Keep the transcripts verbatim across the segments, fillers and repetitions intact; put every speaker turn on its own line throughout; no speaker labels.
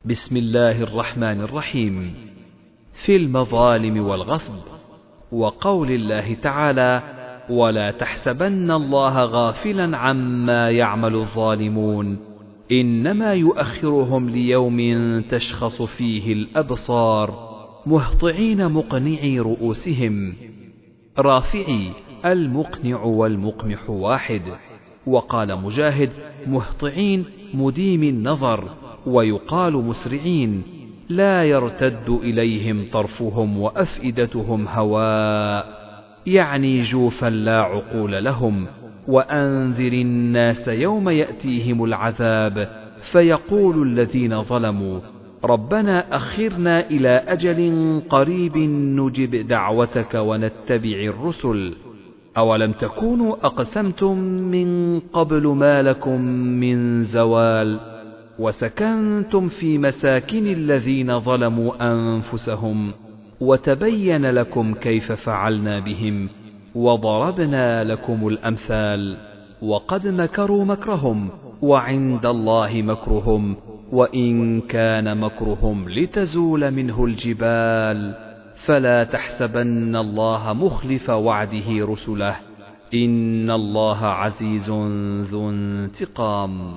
بسم الله الرحمن الرحيم. في المظالم والغصب. وقول الله تعالى: ولا تحسبن الله غافلا عما يعمل الظالمون إنما يؤخرهم ليوم تشخص فيه الأبصار مهطعين مقنعي رؤوسهم. رافعي المقنع والمقمح واحد. وقال مجاهد: مهطعين مديم النظر، ويقال مسرعين لا يرتد إليهم طرفهم وأفئدتهم هواء، يعني جوفا لا عقول لهم. وأنذر الناس يوم يأتيهم العذاب فيقول الذين ظلموا ربنا أخرنا إلى أجل قريب نجب دعوتك ونتبع الرسل أولم تكونوا أقسمتم من قبل ما لكم من زوال وسكنتم في مساكن الذين ظلموا أنفسهم وتبين لكم كيف فعلنا بهم وضربنا لكم الأمثال. وقد مكروا مكرهم وعند الله مكرهم وإن كان مكرهم لتزول منه الجبال فلا تحسبن الله مخلف وعده رسله إن الله عزيز ذو انتقام.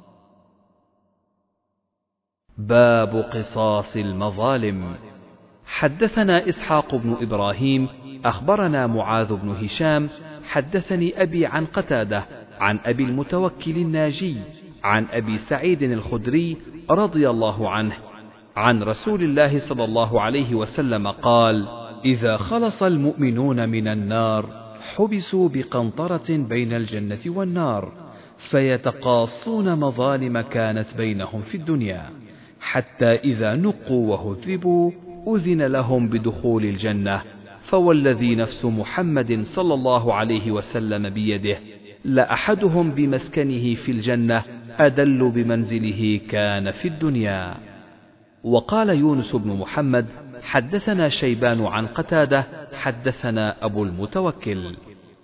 باب قصاص المظالم. حدثنا إسحاق بن إبراهيم أخبرنا معاذ بن هشام حدثني أبي عن قتادة عن أبي المتوكل الناجي عن أبي سعيد الخدري رضي الله عنه عن رسول الله صلى الله عليه وسلم قال: إذا خلص المؤمنون من النار حبسوا بقنطرة بين الجنة والنار فيتقاصون مظالم كانت بينهم في الدنيا، حتى إذا نقوا وهذبوا أذن لهم بدخول الجنة. فوالذي نفس محمد صلى الله عليه وسلم بيده لأحدهم بمسكنه في الجنة أدل بمنزله كان في الدنيا. وقال يونس بن محمد حدثنا شيبان عن قتادة حدثنا أبو المتوكل.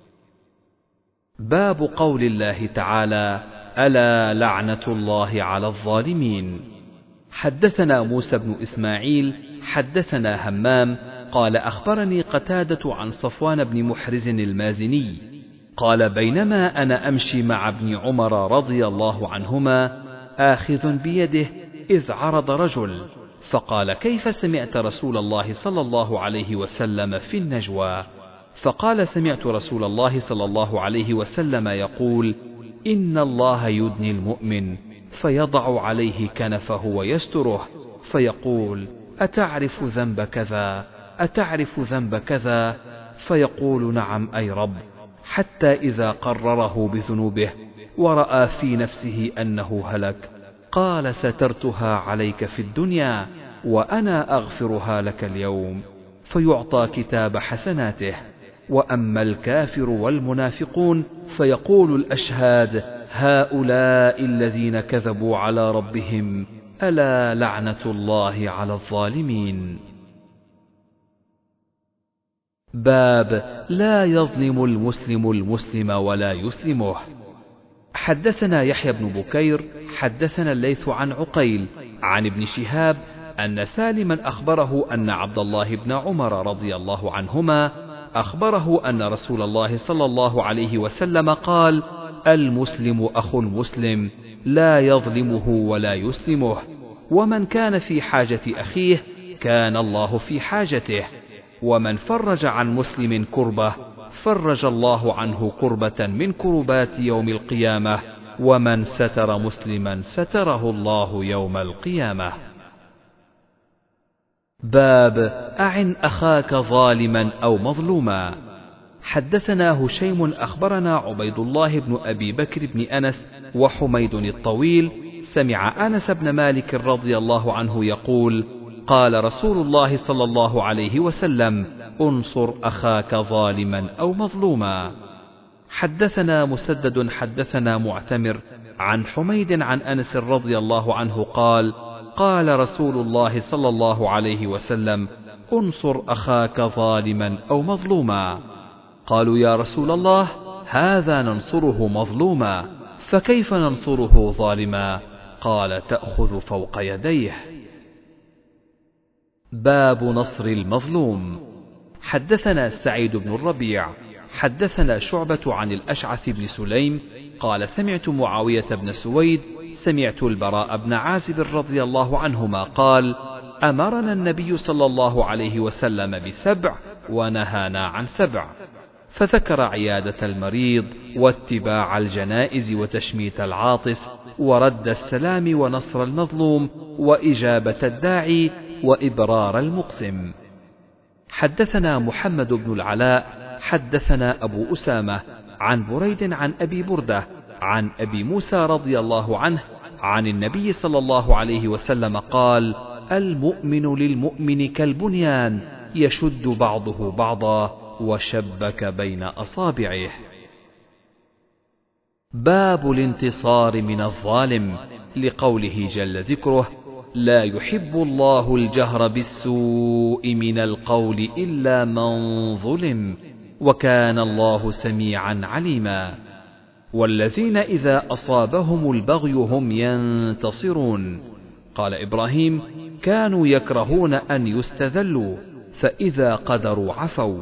باب قول الله تعالى: ألا لعنة الله على الظالمين. حدثنا موسى بن إسماعيل حدثنا همام قال أخبرني قتادة عن صفوان بن محرز المازني قال: بينما أنا أمشي مع ابن عمر رضي الله عنهما آخذ بيده إذ عرض رجل فقال: كيف سمعت رسول الله صلى الله عليه وسلم في النجوى؟ فقال: سمعت رسول الله صلى الله عليه وسلم يقول: إن الله يدني المؤمن فيضع عليه كنفه ويستره فيقول: أتعرف ذنب كذا؟ أتعرف ذنب كذا؟ فيقول: نعم أي رب، حتى إذا قرره بذنوبه ورأى في نفسه أنه هلك قال: سترتها عليك في الدنيا وأنا أغفرها لك اليوم، فيعطى كتاب حسناته. وأما الكافر والمنافقون فيقول الأشهاد: هؤلاء الذين كذبوا على ربهم ألا لعنة الله على الظالمين. باب لا يظلم المسلم المسلم ولا يسلمه. حدثنا يحيى بن بكير حدثنا الليث عن عقيل عن ابن شهاب أن سالما أخبره أن عبد الله بن عمر رضي الله عنهما أخبره أن رسول الله صلى الله عليه وسلم قال: المسلم أخو المسلم لا يظلمه ولا يسلمه، ومن كان في حاجة أخيه كان الله في حاجته، ومن فرج عن مسلم كربة فرج الله عنه كربة من كربات يوم القيامة، ومن ستر مسلما ستره الله يوم القيامة. باب أعن أخاك ظالما أو مظلوما. حدثنا هشيم أخبرنا عبيد الله بن أبي بكر بن أنس وحميد الطويل سمع أنس بن مالك رضي الله عنه يقول: قال رسول الله صلى الله عليه وسلم: انصر أخاك ظالما أو مظلوما. حدثنا مسدد حدثنا معتمر عن حميد عن أنس رضي الله عنه قال: قال رسول الله صلى الله عليه وسلم: انصر أخاك ظالما أو مظلوما. قالوا: يا رسول الله، هذا ننصره مظلوما، فكيف ننصره ظالما؟ قال: تأخذ فوق يديه. باب نصر المظلوم. حدثنا سعيد بن الربيع حدثنا شعبة عن الأشعث بن سليم قال سمعت معاوية بن سويد سمعت البراء بن عازب رضي الله عنهما قال أمرنا النبي صلى الله عليه وسلم بسبع ونهانا عن سبع، فذكر عيادة المريض واتباع الجنائز وتشميت العاطس ورد السلام ونصر المظلوم وإجابة الداعي وإبرار المقسم. حدثنا محمد بن العلاء حدثنا أبو أسامة عن بريد عن أبي بردة عن أبي موسى رضي الله عنه عن النبي صلى الله عليه وسلم قال المؤمن للمؤمن كالبنيان يشد بعضه بعضا وشبك بين أصابعه. باب الانتصار من الظالم، لقوله جل ذكره لا يحب الله الجهر بالسوء من القول إلا من ظلم وكان الله سميعا عليما. والذين إذا أصابهم البغي هم ينتصرون. قال إبراهيم كانوا يكرهون أن يستذلوا فإذا قدروا عفوا.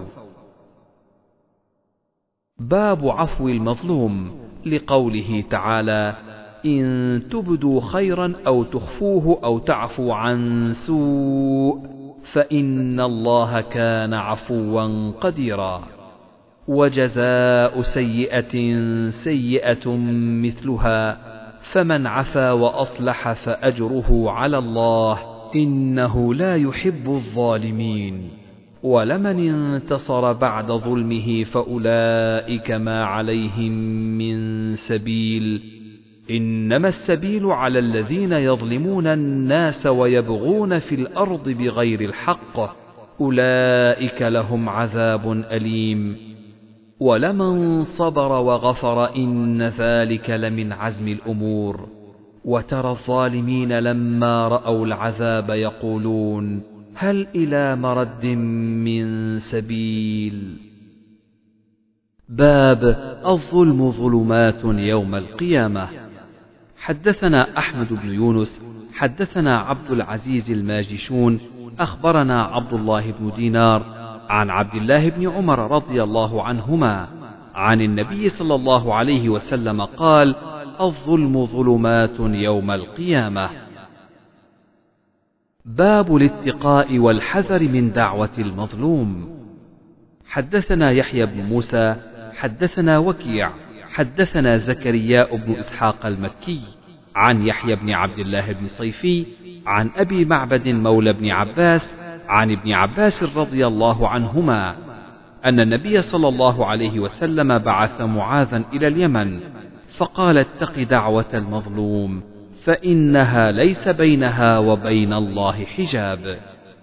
باب عفو المظلوم، لقوله تعالى إن تبدوا خيرا أو تخفوه أو تعفو عن سوء فإن الله كان عفوا قديرا. وجزاء سيئة سيئة مثلها فمن عفا وأصلح فأجره على الله إنه لا يحب الظالمين. ولمن انتصر بعد ظلمه فأولئك ما عليهم من سبيل إنما السبيل على الذين يظلمون الناس ويبغون في الأرض بغير الحق أولئك لهم عذاب أليم. ولمن صبر وغفر إن ذلك لمن عزم الأمور. وترى الظالمين لما رأوا العذاب يقولون هل إلى مرد من سبيل. باب الظلم ظلمات يوم القيامة. حدثنا أحمد بن يونس حدثنا عبد العزيز الماجشون أخبرنا عبد الله بن دينار عن عبد الله بن عمر رضي الله عنهما عن النبي صلى الله عليه وسلم قال الظلم ظلمات يوم القيامة. باب الاتقاء والحذر من دعوة المظلوم. حدثنا يحيى بن موسى حدثنا وكيع حدثنا زكرياء بن إسحاق المكي عن يحيى بن عبد الله بن صيفي عن أبي معبد مولى بن عباس عن ابن عباس رضي الله عنهما أن النبي صلى الله عليه وسلم بعث معاذا إلى اليمن فقال اتق دعوة المظلوم فإنها ليس بينها وبين الله حجاب.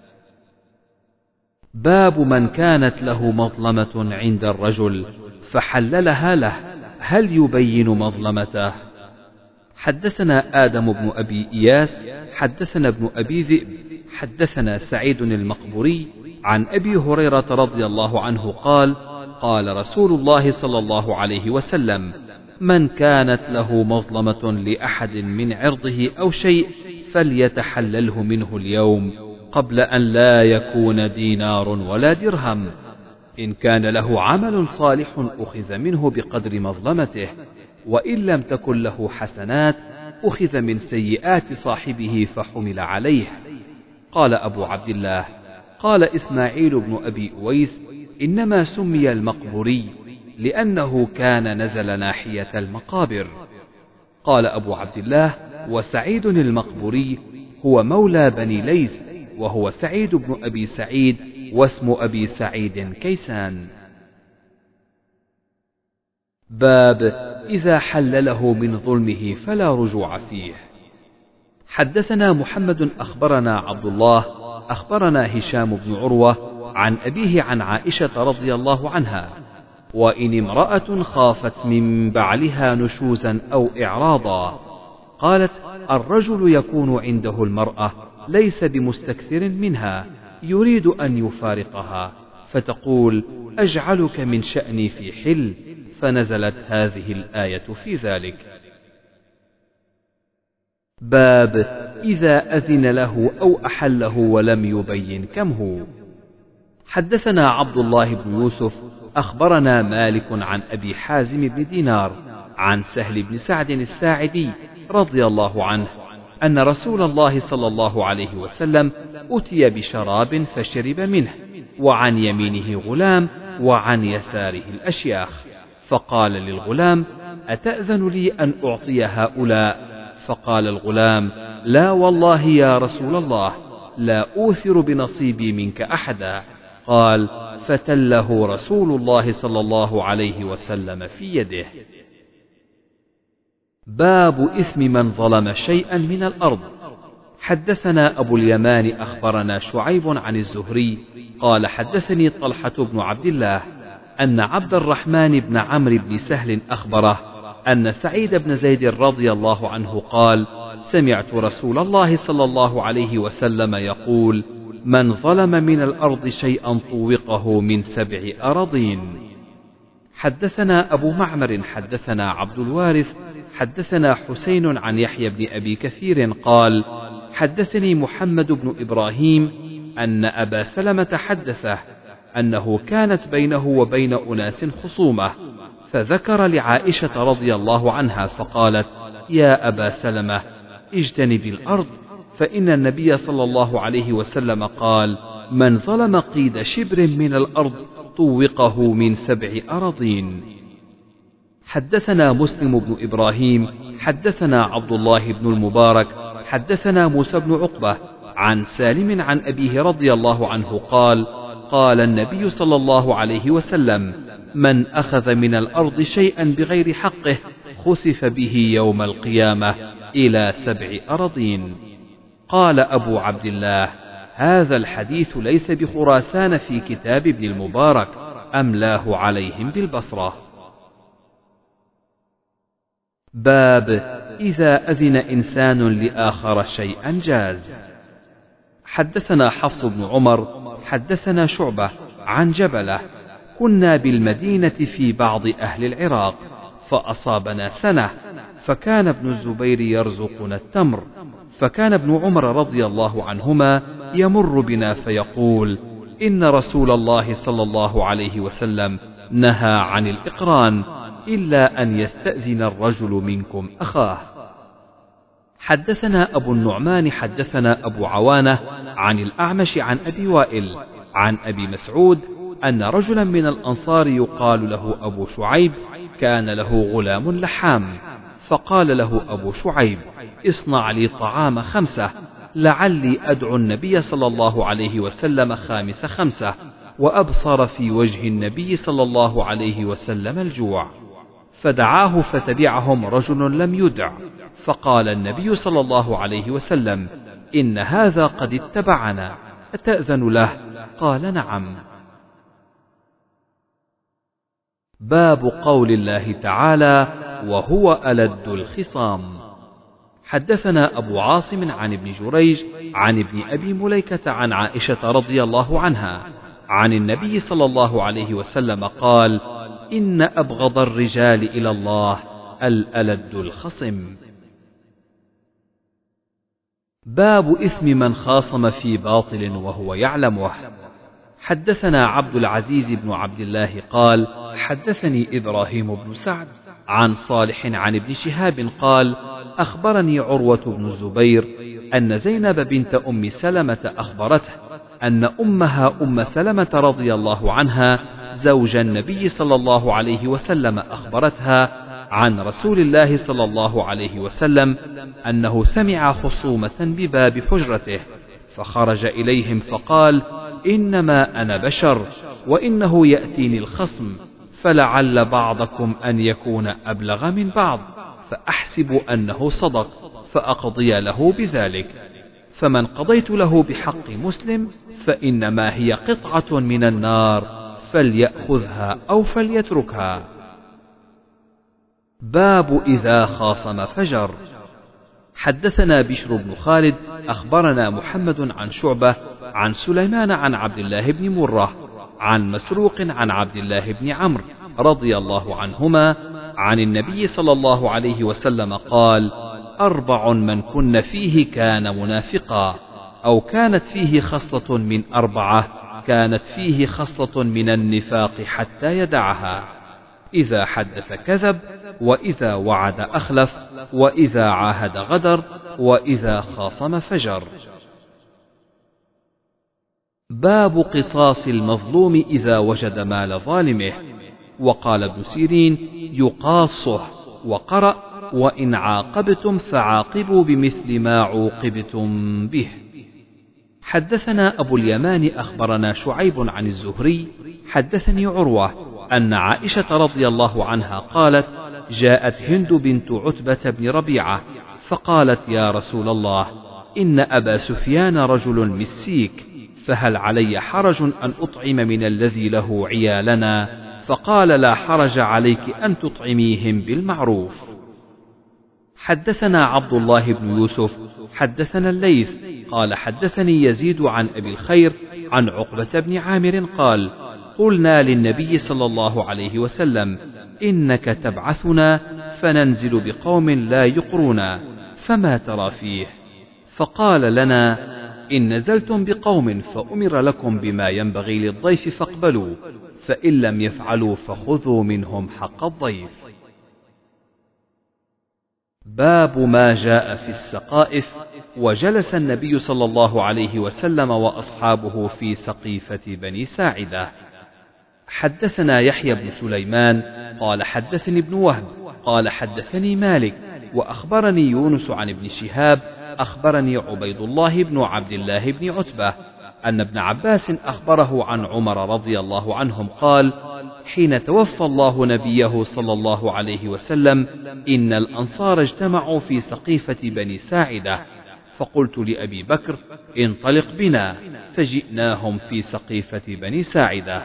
باب من كانت له مظلمة عند الرجل فحللها له هل يبين مظلمته؟ حدثنا آدم بن أبي إياس حدثنا ابن أبي ذئب حدثنا سعيد المقبوري عن أبي هريرة رضي الله عنه قال قال رسول الله صلى الله عليه وسلم من كانت له مظلمة لأحد من عرضه أو شيء فليتحلله منه اليوم قبل أن لا يكون دينار ولا درهم. إن كان له عمل صالح أخذ منه بقدر مظلمته وإن لم تكن له حسنات أخذ من سيئات صاحبه فحمل عليه. قال أبو عبد الله قال إسماعيل بن أبي أويس إنما سمي المقبوري لأنه كان نزل ناحية المقابر. قال أبو عبد الله وسعيد المقبوري هو مولى بني ليث وهو سعيد بن أبي سعيد واسم أبي سعيد كيسان. باب إذا حلله من ظلمه فلا رجوع فيه. حدثنا محمد أخبرنا عبد الله أخبرنا هشام بن عروة عن أبيه عن عائشة رضي الله عنها وإن امرأة خافت من بعلها نشوزا أو إعراضا قالت الرجل يكون عنده المرأة ليس بمستكثر منها يريد أن يفارقها فتقول أجعلك من شأني في حل فنزلت هذه الآية في ذلك. باب إذا أذن له أو أحله ولم يبين كم هو. حدثنا عبد الله بن يوسف أخبرنا مالك عن أبي حازم بن دينار عن سهل بن سعد الساعدي رضي الله عنه أن رسول الله صلى الله عليه وسلم أتي بشراب فشرب منه، وعن يمينه غلام وعن يساره الأشياخ، فقال للغلام: أتأذن لي أن أعطي هؤلاء؟ فقال الغلام: لا والله يا رسول الله، لا أوثر بنصيبي منك أحدا. قال: فتله رسول الله صلى الله عليه وسلم في يده. باب إثم من ظلم شيئا من الأرض. حدثنا أبو اليمان أخبرنا شعيب عن الزهري قال: حدثني طلحة بن عبد الله أن عبد الرحمن بن عمرو بن سهل أخبره أن سعيد بن زيد رضي الله عنه قال: سمعت رسول الله صلى الله عليه وسلم يقول: من ظلم من الأرض شيئا طوقه من سبع أراضين. حدثنا أبو معمر حدثنا عبد الوارث حدثنا حسين عن يحيى بن أبي كثير قال: حدثني محمد بن إبراهيم أن أبا سلمة حدثه أنه كانت بينه وبين أناس خصومة، فذكر لعائشة رضي الله عنها فقالت: يا أبا سلمة اجتنب الأرض، فإن النبي صلى الله عليه وسلم قال: من ظلم قيد شبر من الأرض طوقه من سبع أراضين. حدثنا مسلم بن إبراهيم حدثنا عبد الله بن المبارك حدثنا موسى بن عقبة عن سالم عن أبيه رضي الله عنه قال: قال النبي صلى الله عليه وسلم: من أخذ من الأرض شيئا بغير حقه خسف به يوم القيامة إلى سبع أراضين. قال أبو عبد الله: هذا الحديث ليس بخراسان في كتاب ابن المبارك، أملاه عليهم بالبصرة. باب إذا أذن إنسان لآخر شيئا جاز. حدثنا حفص بن عمر حدثنا شعبة عن جبلة: كنا بالمدينة في بعض أهل العراق فأصابنا سنة، فكان ابن الزبير يرزقنا التمر، فكان ابن عمر رضي الله عنهما يمر بنا فيقول: إن رسول الله صلى الله عليه وسلم نهى عن الإقران إلا أن يستأذن الرجل منكم أخاه. حدثنا أبو النعمان حدثنا أبو عوانة عن الأعمش عن أبي وائل عن أبي مسعود أن رجلا من الأنصار يقال له أبو شعيب كان له غلام لحام، فقال له أبو شعيب: اصنع لي طعام خمسة لعلي أدعو النبي صلى الله عليه وسلم خامس خمسة، وأبصر في وجه النبي صلى الله عليه وسلم الجوع. فدعاه فتبعهم رجل لم يدع، فقال النبي صلى الله عليه وسلم: إن هذا قد اتبعنا، أتأذن له؟ قال: نعم. باب قول الله تعالى: وهو ألد الخصام. حدثنا أبو عاصم عن ابن جريج عن ابن أبي مليكة عن عائشة رضي الله عنها عن النبي صلى الله عليه وسلم قال: إن أبغض الرجال إلى الله الألد الخصم. باب إثم من خاصم في باطل وهو يعلمه. حدثنا عبد العزيز بن عبد الله قال: حدثني إبراهيم بن سعد عن صالح عن ابن شهاب قال: أخبرني عروة بن الزبير أن زينب بنت أم سلمة أخبرته أن أمها أم سلمة رضي الله عنها زوج النبي صلى الله عليه وسلم أخبرتها عن رسول الله صلى الله عليه وسلم أنه سمع خصومة بباب حجرته، فخرج إليهم فقال: إنما أنا بشر، وإنه يأتيني الخصم، فلعل بعضكم أن يكون أبلغ من بعض، فأحسب أنه صدق فأقضي له بذلك، فمن قضيت له بحق مسلم فإنما هي قطعة من النار، فليأخذها أو فليتركها. باب إذا خاصم فجر. حدثنا بشر بن خالد أخبرنا محمد عن شعبة عن سليمان عن عبد الله بن مرة عن مسروق عن عبد الله بن عمرو رضي الله عنهما عن النبي صلى الله عليه وسلم قال: أربع من كن فيه كان منافقا، أو كانت فيه خصلة من أربعة كانت فيه خصلة من النفاق حتى يدعها: إذا حدث كذب، وإذا وعد أخلف، وإذا عاهد غدر، وإذا خاصم فجر. باب قصاص المظلوم إذا وجد مال ظالمه. وقال ابن سيرين: يقاصه. وقرأ: وإن عاقبتم فعاقبوا بمثل ما عوقبتم به. حدثنا أبو اليمان أخبرنا شعيب عن الزهري حدثني عروة أن عائشة رضي الله عنها قالت: جاءت هند بنت عتبة بن ربيعة فقالت: يا رسول الله، إن أبا سفيان رجل مسيك، فهل علي حرج أن أطعم من الذي له عيالنا؟ فقال: لا حرج عليك أن تطعميهم بالمعروف. حدثنا عبد الله بن يوسف حدثنا الليث قال: حدثني يزيد عن أبي الخير عن عقبة بن عامر قال: قلنا للنبي صلى الله عليه وسلم: إنك تبعثنا فننزل بقوم لا يقرونا، فما ترى فيه؟ فقال لنا: إن نزلتم بقوم فأمر لكم بما ينبغي للضيف فاقبلوا، فإن لم يفعلوا فخذوا منهم حق الضيف. باب ما جاء في السقائف. وجلس النبي صلى الله عليه وسلم وأصحابه في سقيفة بني ساعدة. حدثنا يحيى بن سليمان قال: حدثني ابن وهب قال: حدثني مالك وأخبرني يونس عن ابن شهاب أخبرني عبيد الله بن عبد الله بن عتبة أن ابن عباس أخبره عن عمر رضي الله عنهم قال: حين توفى الله نبيه صلى الله عليه وسلم إن الأنصار اجتمعوا في سقيفة بني ساعدة، فقلت لأبي بكر: انطلق بنا، فجئناهم في سقيفة بني ساعدة.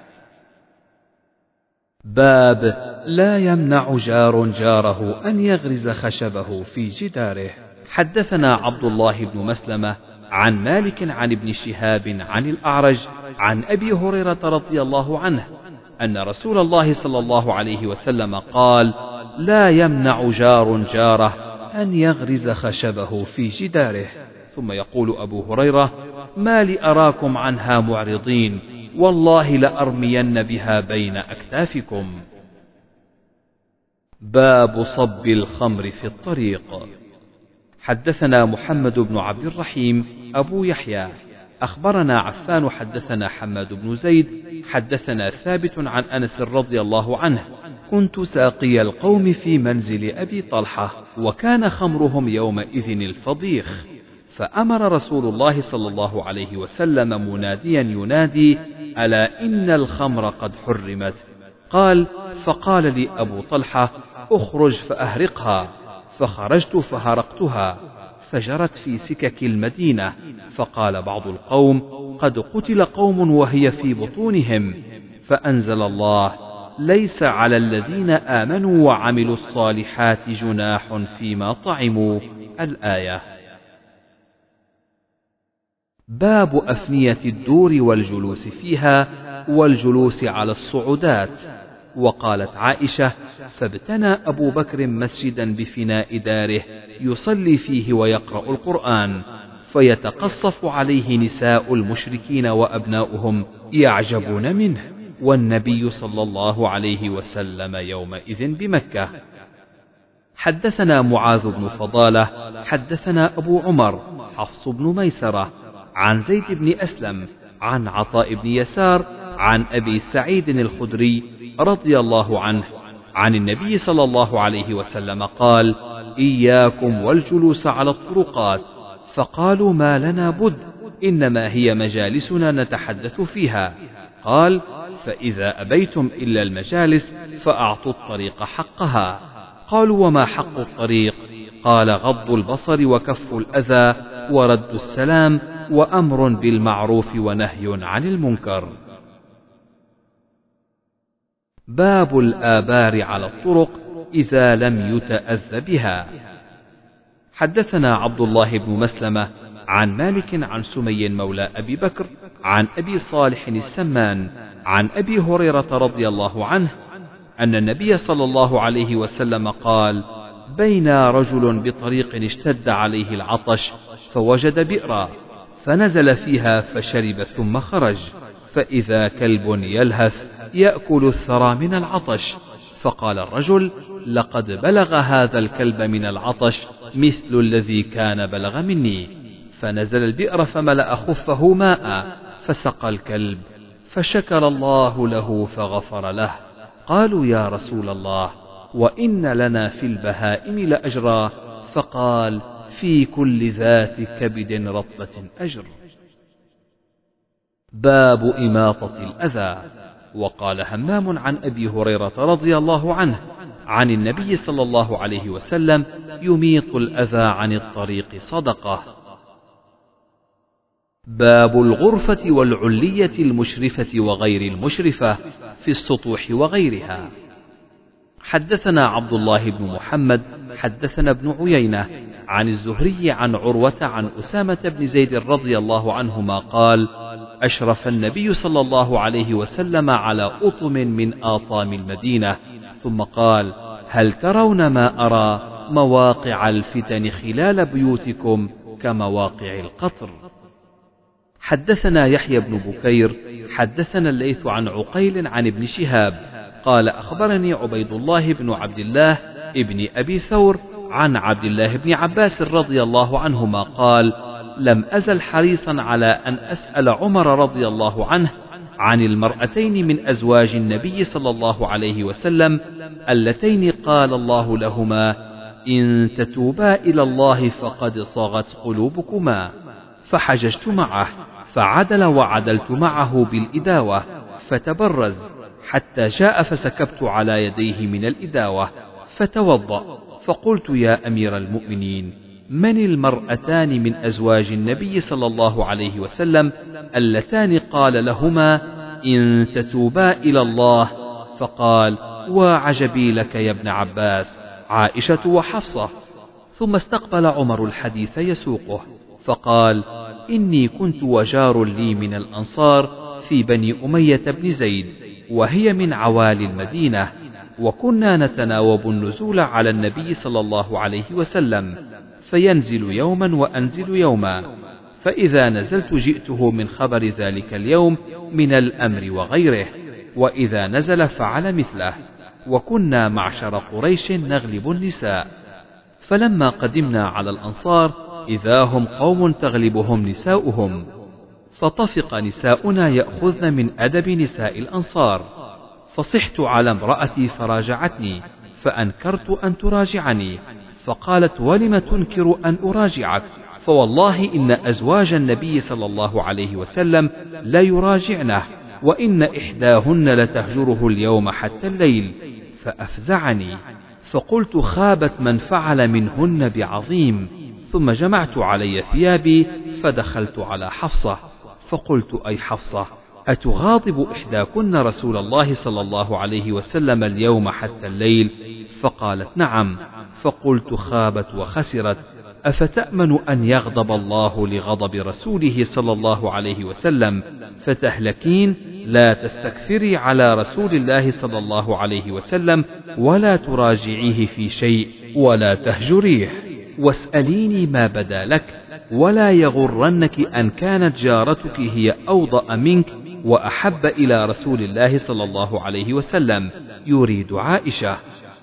باب لا يمنع جار جاره أن يغرز خشبه في جداره. حدثنا عبد الله بن مسلمة عن مالك عن ابن شهاب عن الأعرج عن أبي هريرة رضي الله عنه أن رسول الله صلى الله عليه وسلم قال: لا يمنع جار جاره أن يغرز خشبه في جداره. ثم يقول أبو هريرة: ما لي أراكم عنها معرضين، والله لأرمين بها بين أكتافكم. باب صب الخمر في الطريق. حدثنا محمد بن عبد الرحيم أبو يحيى أخبرنا عفان حدثنا حماد بن زيد حدثنا ثابت عن أنس رضي الله عنه: كنت ساقي القوم في منزل أبي طلحة، وكان خمرهم يومئذ الفضيخ، فأمر رسول الله صلى الله عليه وسلم مناديا ينادي: ألا إن الخمر قد حرمت. قال: فقال لي أبو طلحة: أخرج فأهرقها. فخرجت فهرقتها، فجرت في سكك المدينة. فقال بعض القوم: قد قتل قوم وهي في بطونهم. فأنزل الله: ليس على الذين آمنوا وعملوا الصالحات جناح فيما طعموا. الآية. باب أفنية الدور والجلوس فيها والجلوس على الصعودات. وقالت عائشة: فابتنى أبو بكر مسجدا بفناء داره يصلي فيه ويقرأ القرآن، فيتقصف عليه نساء المشركين وأبناؤهم يعجبون منه، والنبي صلى الله عليه وسلم يومئذ بمكة. حدثنا معاذ بن فضالة حدثنا أبو عمر حفص بن ميسرة عن زيد بن أسلم عن عطاء بن يسار عن أبي سعيد الخدري رضي الله عنه عن النبي صلى الله عليه وسلم قال: إياكم والجلوس على الطرقات. فقالوا: ما لنا بد، إنما هي مجالسنا نتحدث فيها. قال: فإذا أبيتم إلا المجالس فأعطوا الطريق حقها. قالوا: وما حق الطريق؟ قال: غض البصر وكف الأذى ورد السلام وأمر بالمعروف ونهي عن المنكر. باب الآبار على الطرق إذا لم يتأذ بها. حدثنا عبد الله بن مسلمة عن مالك عن سمي مولى أبي بكر عن أبي صالح السمان عن أبي هريرة رضي الله عنه أن النبي صلى الله عليه وسلم قال: بين رجل بطريق اشتد عليه العطش فوجد بئرا فنزل فيها فشرب ثم خرج، فإذا كلب يلهث يأكل الثرى من العطش، فقال الرجل: لقد بلغ هذا الكلب من العطش مثل الذي كان بلغ مني. فنزل البئر فملأ خفه ماء فسقى الكلب، فشكر الله له فغفر له. قالوا: يا رسول الله، وإن لنا في البهائم لأجرا. فقال: في كل ذات كبد رطبة أجر. باب إماطة الأذى. وقال همام عن أبي هريرة رضي الله عنه عن النبي صلى الله عليه وسلم: يميط الأذى عن الطريق صدقة. باب الغرفة والعلية المشرفة وغير المشرفة في السطوح وغيرها. حدثنا عبد الله بن محمد حدثنا ابن عيينة عن الزهري عن عروة عن أسامة بن زيد رضي الله عنهما قال: أشرف النبي صلى الله عليه وسلم على أطم من آطام المدينة، ثم قال: هل ترون ما أرى؟ مواقع الفتن خلال بيوتكم كمواقع القطر. حدثنا يحيى بن بكير حدثنا الليث عن عقيل عن ابن شهاب قال: أخبرني عبيد الله بن عبد الله ابن أبي ثور عن عبد الله بن عباس رضي الله عنهما قال: لم أزل حريصا على أن أسأل عمر رضي الله عنه عن المرأتين من أزواج النبي صلى الله عليه وسلم اللتين قال الله لهما: إن تتوبا إلى الله فقد صغت قلوبكما. فحججت معه فعدل وعدلت معه بالإداوة فتبرز حتى جاء فسكبت على يديه من الإداوة فتوضأ، فقلت: يا أمير المؤمنين، من المرأتان من أزواج النبي صلى الله عليه وسلم اللتان قال لهما: إن تتوبا إلى الله؟ فقال: وعجبي لك يا ابن عباس، عائشة وحفصة. ثم استقبل عمر الحديث يسوقه فقال: إني كنت وجار لي من الأنصار في بني أمية بن زيد، وهي من عوالي المدينة، وكنا نتناوب النزول على النبي صلى الله عليه وسلم، فينزل يوما وأنزل يوما، فإذا نزلت جئته من خبر ذلك اليوم من الأمر وغيره، وإذا نزل فعل مثله، وكنا معشر قريش نغلب النساء. فلما قدمنا على الأنصار إذا هم قوم تغلبهم نساؤهم، فطفق نساؤنا يأخذن من أدب نساء الأنصار، فصحت على امرأتي فراجعتني، فأنكرت أن تراجعني، فقالت: ولم تنكر أن أراجعك؟ فوالله إن أزواج النبي صلى الله عليه وسلم لا يراجعنه، وإن إحداهن لتهجره اليوم حتى الليل. فأفزعني، فقلت: خابت من فعل منهن بعظيم. ثم جمعت علي ثيابي فدخلت على حفصة فقلت: أي حفصة، أتغاضب إحداكن رسول الله صلى الله عليه وسلم اليوم حتى الليل؟ فقالت: نعم. فقلت: خابت وخسرت، أفتأمن أن يغضب الله لغضب رسوله صلى الله عليه وسلم فتهلكين؟ لا تستكثري على رسول الله صلى الله عليه وسلم ولا تراجعيه في شيء ولا تهجريه، واسأليني ما بدا لك، ولا يغرنك أن كانت جارتك هي أوضأ منك وأحب إلى رسول الله صلى الله عليه وسلم، يريد عائشة.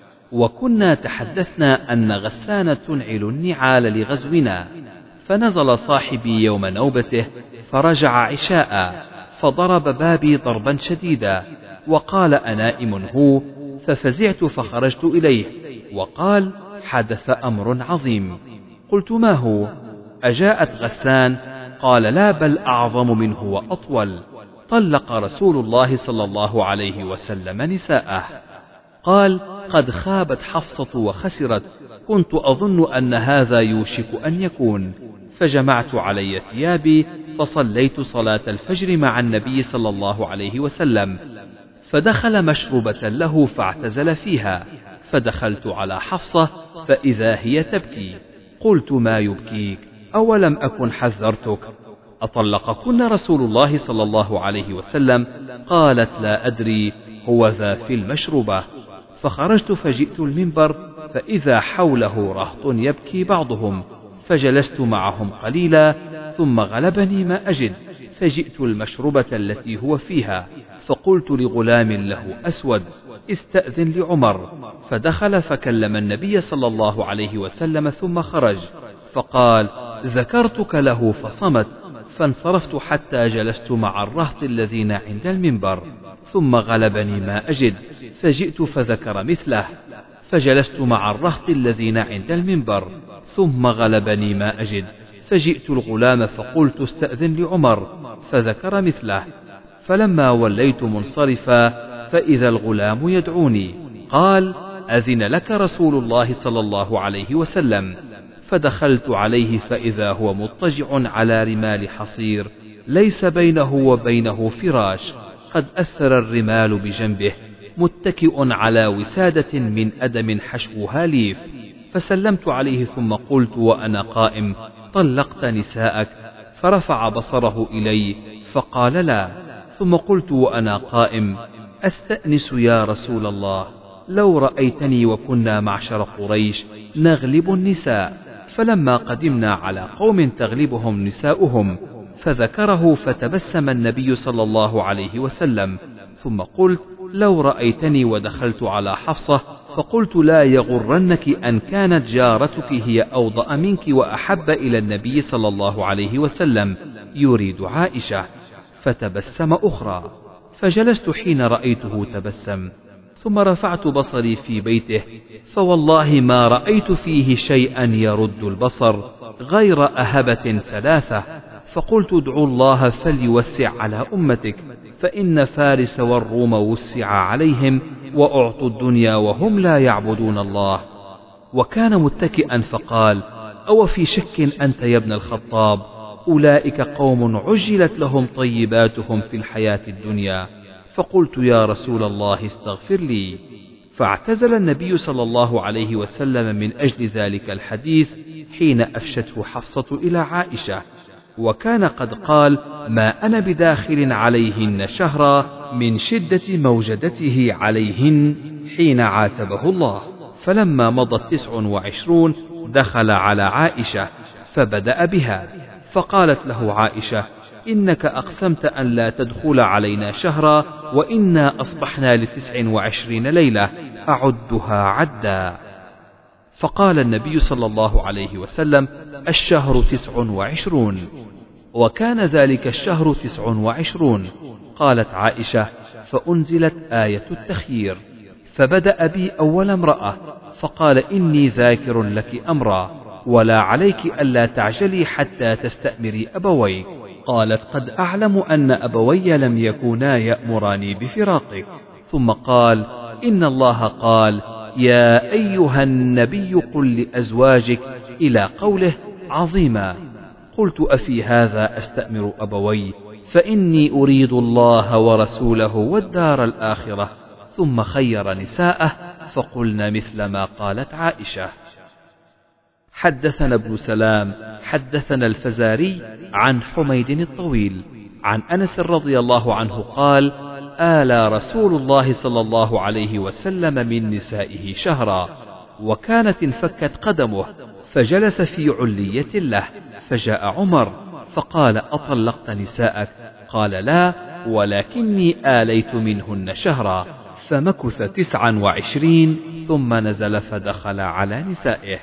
وكنا تحدثنا أن غسان تنعل النعال لغزونا، فنزل صاحبي يوم نوبته فرجع عشاء، فضرب بابي ضربا شديدا، وقال: أنائم هو؟ ففزعت فخرجت إليه، وقال: حدث أمر عظيم. قلت: ما هو؟ أجاءت غسان؟ قال: لا، بل أعظم منه وأطول. طلق رسول الله صلى الله عليه وسلم نساءه. قال: قد خابت حفصة وخسرت، كنت أظن أن هذا يوشك أن يكون، فجمعت علي ثيابي فصليت صلاة الفجر مع النبي صلى الله عليه وسلم، فدخل مشروبة له فاعتزل فيها، فدخلت على حفصة فإذا هي تبكي. قلت: ما يبكيك؟ أولم أكن حذرتك؟ أطلقكن رسول الله صلى الله عليه وسلم؟ قالت: لا أدري، هو ذا في المشروبة. فخرجت فجئت المنبر فإذا حوله رهط يبكي بعضهم، فجلست معهم قليلا ثم غلبني ما أجد، فجئت المشربة التي هو فيها، فقلت لغلام له أسود استأذن لعمر، فدخل فكلم النبي صلى الله عليه وسلم ثم خرج، فقال ذكرتك له فصمت، فانصرفت حتى جلست مع الرهط الذين عند المنبر، ثم غلبني ما أجد، فجئت فذكر مثله، فجلست مع الرهط الذين عند المنبر، ثم غلبني ما أجد، فجئت الغلام فقلت استأذن لعمر، فذكر مثله، فلما وليت منصرفا فإذا الغلام يدعوني، قال أذن لك رسول الله صلى الله عليه وسلم، فدخلت عليه فإذا هو مضطجع على رمال حصير ليس بينه وبينه فراش، قد أثر الرمال بجنبه، متكئ على وسادة من أدم حشوها ليف، فسلمت عليه ثم قلت وأنا قائم طلقت نساءك؟ فرفع بصره إلي فقال لا، ثم قلت وأنا قائم أستأنس يا رسول الله، لو رأيتني وكنا معشر قريش نغلب النساء، فلما قدمنا على قوم تغلبهم نساؤهم، فذكره فتبسم النبي صلى الله عليه وسلم، ثم قلت لو رأيتني ودخلت على حفصة، فقلت لا يغرنك أن كانت جارتك هي أوضأ منك وأحب إلى النبي صلى الله عليه وسلم يريد عائشة، فتبسم أخرى، فجلست حين رأيته تبسم، ثم رفعت بصري في بيته، فوالله ما رأيت فيه شيئا يرد البصر غير أهبة ثلاثة، فقلت ادعوا الله فليوسع على أمتك، فإن فارس والروم وسع عليهم وأعطوا الدنيا وهم لا يعبدون الله. وكان متكئا فقال أو في شك أنت يا ابن الخطاب؟ أولئك قوم عجلت لهم طيباتهم في الحياة الدنيا. فقلت يا رسول الله استغفر لي. فاعتزل النبي صلى الله عليه وسلم من أجل ذلك الحديث حين أفشته حفصة إلى عائشة، وكان قد قال ما أنا بداخل عليهن شهرا من شدة موجدته عليهن حين عاتبه الله. فلما مضت تسع وعشرون دخل على عائشة فبدأ بها، فقالت له عائشة إنك أقسمت أن لا تدخل علينا شهرا وإنا أصبحنا لتسع وعشرين ليلة أعدها عدا. فقال النبي صلى الله عليه وسلم الشهر تسع وعشرون، وكان ذلك الشهر تسع وعشرون. قالت عائشة فأنزلت آية التخيير، فبدأ بي أول امرأة، فقال إني ذاكر لك أمرا ولا عليك ألا تعجلي حتى تستأمري أبويك. قالت قد أعلم أن أبوي لم يكونا يأمراني بفراقك. ثم قال إن الله قال يا أيها النبي قل لأزواجك إلى قوله عظيما. قلت أفي هذا أستأمر أبوي؟ فإني أريد الله ورسوله والدار الآخرة. ثم خير نساءه فقلن مثل ما قالت عائشة. حدثنا ابن سلام حدثنا الفزاري عن حميد الطويل عن أنس رضي الله عنه قال آلى رسول الله صلى الله عليه وسلم من نسائه شهرا، وكانت انفكت قدمه، فجلس في علية له، فجاء عمر فقال أطلقت نساءك؟ قال لا، ولكني آليت منهن شهرا. فمكث تسعا وعشرين ثم نزل فدخل على نسائه.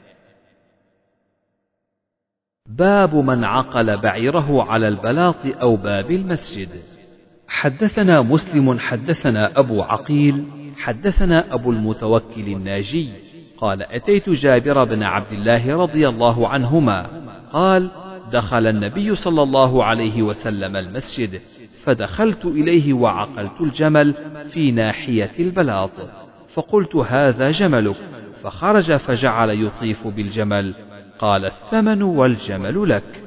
باب من عقل بعيره على البلاط أو باب المسجد. حدثنا مسلم حدثنا أبو عقيل حدثنا أبو المتوكل الناجي قال أتيت جابر بن عبد الله رضي الله عنهما قال دخل النبي صلى الله عليه وسلم المسجد، فدخلت إليه وعقلت الجمل في ناحية البلاط، فقلت هذا جملك، فخرج فجعل يطيف بالجمل. قال الثمن والجمل لك.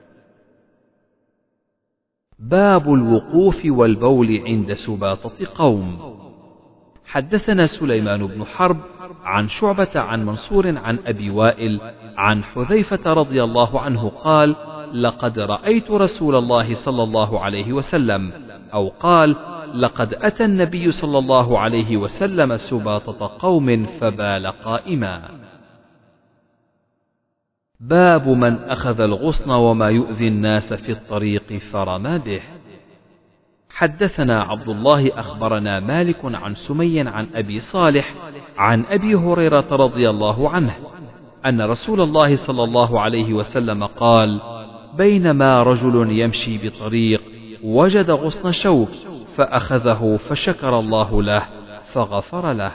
باب الوقوف والبول عند سباطة قوم. حدثنا سليمان بن حرب عن شعبة عن منصور عن أبي وائل عن حذيفة رضي الله عنه قال لقد رأيت رسول الله صلى الله عليه وسلم، أو قال لقد أتى النبي صلى الله عليه وسلم سباطة قوم فبال قائما. باب من أخذ الغصن وما يؤذي الناس في الطريق فرمى به. حدثنا عبد الله أخبرنا مالك عن سمي عن أبي صالح عن أبي هريرة رضي الله عنه أن رسول الله صلى الله عليه وسلم قال: بينما رجل يمشي بطريق وجد غصن شوك فأخذه فشكر الله له فغفر له.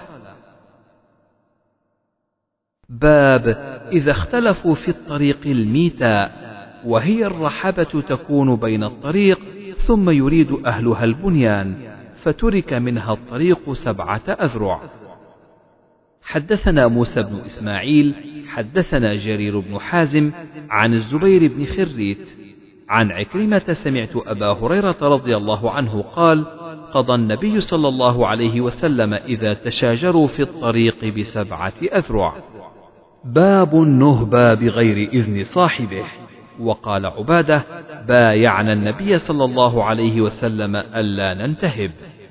باب إذا اختلفوا في الطريق الميتاء، وهي الرحبة تكون بين الطريق ثم يريد أهلها البنيان فترك منها الطريق سبعة أذرع. حدثنا موسى بن إسماعيل حدثنا جرير بن حازم عن الزبير بن خريت عن عكرمة سمعت أبا هريرة رضي الله عنه قال: قضى النبي صلى الله عليه وسلم إذا تشاجروا في الطريق بسبعة أذرع. باب النهبى بغير إذن صاحبه. وقال عبادة: بايعنا النبي صلى الله عليه وسلم ألا ننتهب.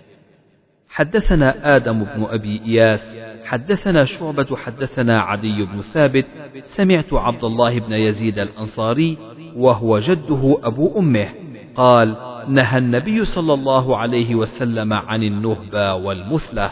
حدثنا آدم بن أبي إياس حدثنا شعبة حدثنا عدي بن ثابت سمعت عبد الله بن يزيد الأنصاري وهو جده أبو أمه قال: نهى النبي صلى الله عليه وسلم عن النهبى والمثلة.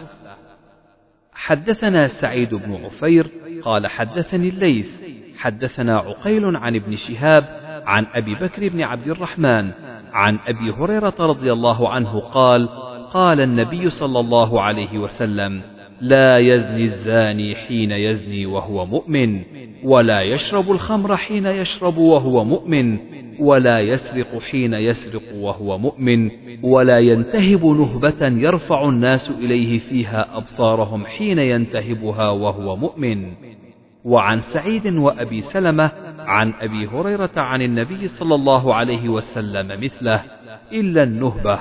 حدثنا سعيد بن عفير قال حدثني الليث حدثنا عقيل عن ابن شهاب عن أبي بكر بن عبد الرحمن عن أبي هريرة رضي الله عنه قال: قال النبي صلى الله عليه وسلم: لا يزني الزاني حين يزني وهو مؤمن، ولا يشرب الخمر حين يشرب وهو مؤمن، ولا يسرق حين يسرق وهو مؤمن، ولا ينتهب نهبة يرفع الناس إليه فيها أبصارهم حين ينتهبها وهو مؤمن. وعن سعيد وأبي سلمة عن أبي هريرة عن النبي صلى الله عليه وسلم مثله إلا النهبة.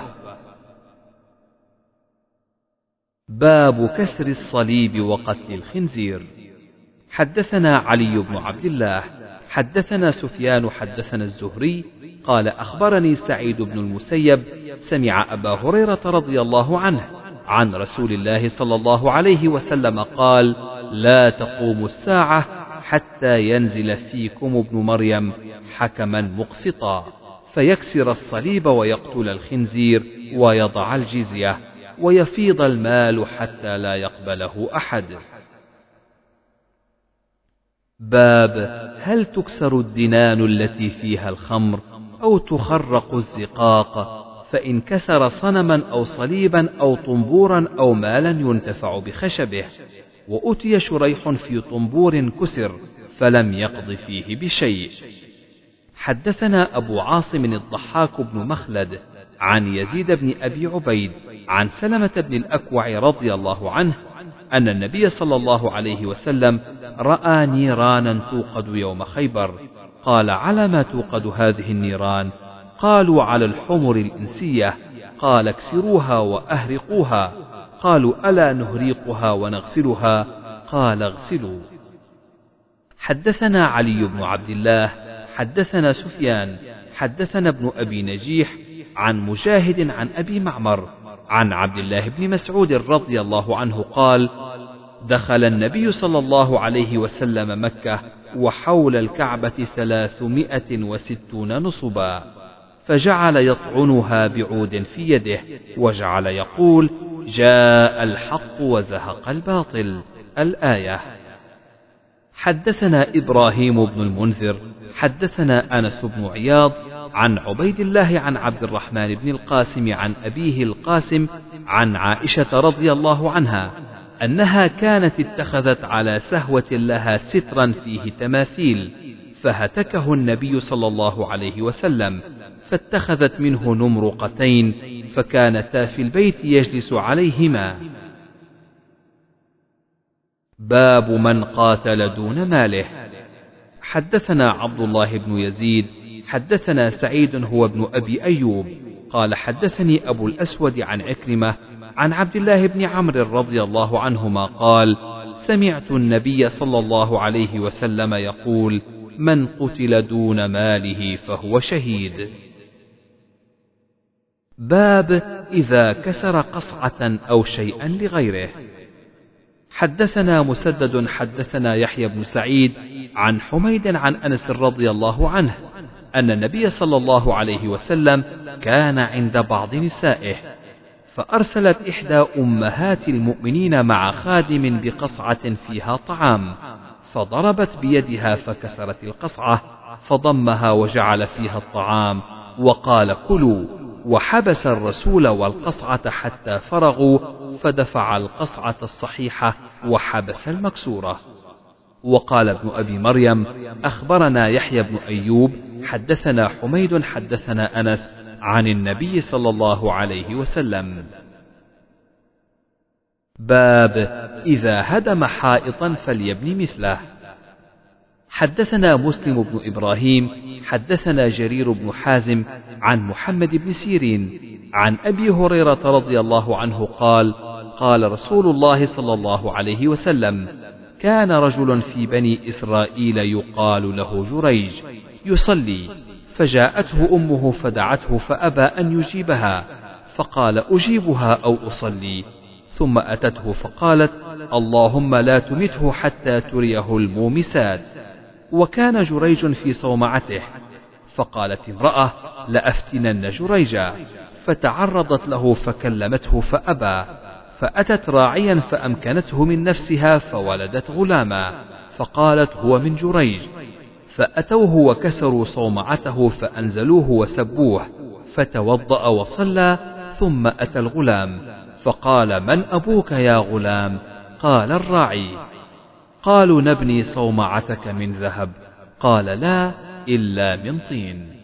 باب كسر الصليب وقتل الخنزير. حدثنا علي بن عبد الله حدثنا سفيان حدثنا الزهري قال أخبرني سعيد بن المسيب سمع أبا هريرة رضي الله عنه عن رسول الله صلى الله عليه وسلم قال: لا تقوم الساعة حتى ينزل فيكم ابن مريم حكما مقسطا فيكسر الصليب ويقتل الخنزير ويضع الجزية ويفيض المال حتى لا يقبله أحد. باب هل تكسر الدنان التي فيها الخمر أو تخرق الزقاق، فإن كسر صنما أو صليبا أو طنبورا أو مالا ينتفع بخشبه. وأتي شريح في طنبور كسر فلم يقض فيه بشيء. حدثنا أبو عاصم الضحاك بن مخلد عن يزيد بن أبي عبيد عن سلمة بن الأكوع رضي الله عنه أن النبي صلى الله عليه وسلم رأى نيرانا توقد يوم خيبر. قال: على ما توقد هذه النيران؟ قالوا: على الحمر الإنسية. قال: اكسروها وأهرقوها. قالوا: ألا نهريقها ونغسلها؟ قال: اغسلوا. حدثنا علي بن عبد الله حدثنا سفيان حدثنا ابن أبي نجيح عن مجاهد عن أبي معمر عن عبد الله بن مسعود رضي الله عنه قال: دخل النبي صلى الله عليه وسلم مكة وحول الكعبة ثلاثمائة وستون نصبا، فجعل يطعنها بعود في يده وجعل يقول: جاء الحق وزهق الباطل. الآية. حدثنا إبراهيم بن المنذر حدثنا أنس بن عياض عن عبيد الله عن عبد الرحمن بن القاسم عن أبيه القاسم عن عائشة رضي الله عنها أنها كانت اتخذت على سهوة لها سترا فيه تماثيل، فهتكه النبي صلى الله عليه وسلم، فاتخذت منه نمرقتين فكانتا في البيت يجلس عليهما. باب من قاتل دون ماله. حدثنا عبد الله بن يزيد حدثنا سعيد هو ابن أبي أيوب قال حدثني أبو الأسود عن عكرمة عن عبد الله بن عمرو رضي الله عنهما قال: سمعت النبي صلى الله عليه وسلم يقول: من قتل دون ماله فهو شهيد. باب إذا كسر قصعة أو شيئا لغيره. حدثنا مسدد حدثنا يحيى بن سعيد عن حميد عن أنس رضي الله عنه أن النبي صلى الله عليه وسلم كان عند بعض نسائه، فأرسلت إحدى أمهات المؤمنين مع خادم بقصعة فيها طعام، فضربت بيدها فكسرت القصعة، فضمها وجعل فيها الطعام وقال كلوا، وحبس الرسول والقصعة حتى فرغوا، فدفع القصعة الصحيحة وحبس المكسورة. وقال ابن أبي مريم أخبرنا يحيى بن أيوب حدثنا حميد حدثنا أنس عن النبي صلى الله عليه وسلم. باب إذا هدم حائطا فليبني مثله. حدثنا مسلم بن إبراهيم حدثنا جرير بن حازم عن محمد بن سيرين عن أبي هريرة رضي الله عنه قال قال رسول الله صلى الله عليه وسلم: كان رجل في بني إسرائيل يقال له جريج يصلي، فجاءته أمه فدعته فأبى أن يجيبها، فقال: أجيبها أو أصلي؟ ثم أتته فقالت: اللهم لا تمته حتى تريه المومسات. وكان جريج في صومعته، فقالت امرأة: لأفتنن جريجا، فتعرضت له فكلمته فأبى، فأتت راعيا فأمكنته من نفسها فولدت غلاما، فقالت: هو من جريج. فأتوه وكسروا صومعته فأنزلوه وسبوه، فتوضأ وصلى، ثم أتى الغلام فقال: من أبوك يا غلام؟ قال: الراعي. قالوا: نبني صومعتك من ذهب؟ قال: لا، إلا من طين.